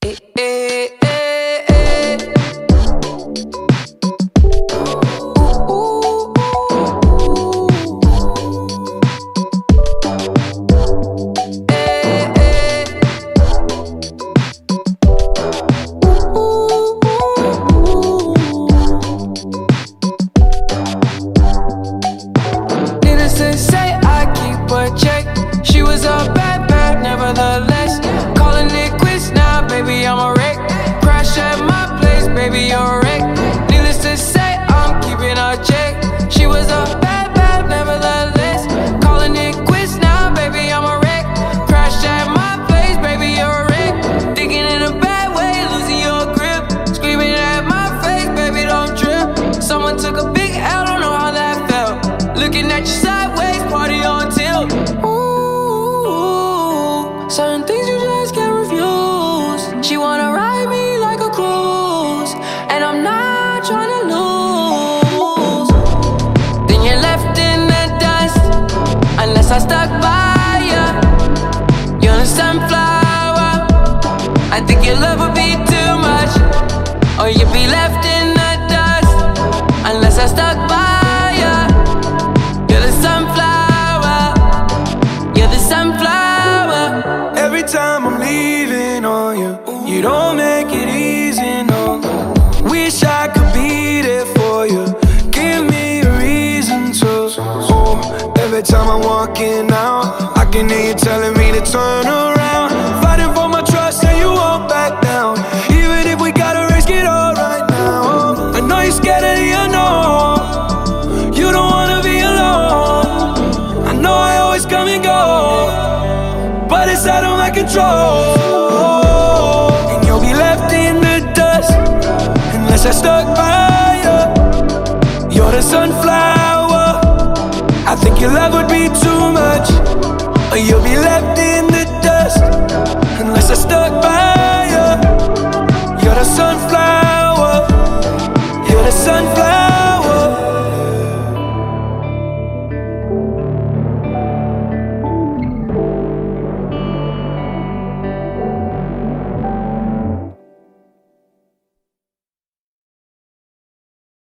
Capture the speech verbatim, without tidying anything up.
Eh, eh, eh, eh. Ooh, ooh, ooh. Eh, eh. Ooh, ooh, ooh. Needless to say, I keep a check. She was a bad, bad, nevertheless. Calling it quits now, baby, I'm a wreck. Crash at my place, baby, you're a wreck. Needless to say, I'm keeping a check. She was a bad, bad, nevertheless. Calling it quits now, baby, I'm a wreck. Crash at my place, baby, you're a wreck. Thinking in a bad way, losing your grip. Screaming at my face, baby, don't trip. Someone took a big L, don't know how that felt. Looking at you sideways, party on tilt. Certain things you just can't refuse. She wanna ride me like a cruise, and I'm not trying to lose. Then you're left in the dust, unless I stuck by ya. You're a sunflower. I think your love would be too much, or you'd be left in the dust, unless I stuck by ya. You're the sunflower. You're the sunflower. Every time I'm leaving on you, you don't make it easy, no. Wish I could be there for you. Give me a reason to. Oh, every time I'm walking out, I can hear you telling me to turn around. Fighting for my trust and you won't back down. Even if we gotta risk it all right now. I know you're scared of the unknown. You don't wanna be alone. I know I always come and go, but it's out of my control. And you'll be left in the dust, unless I stuck by you. You're the sunflower. I think your love would be too much, or you'll be left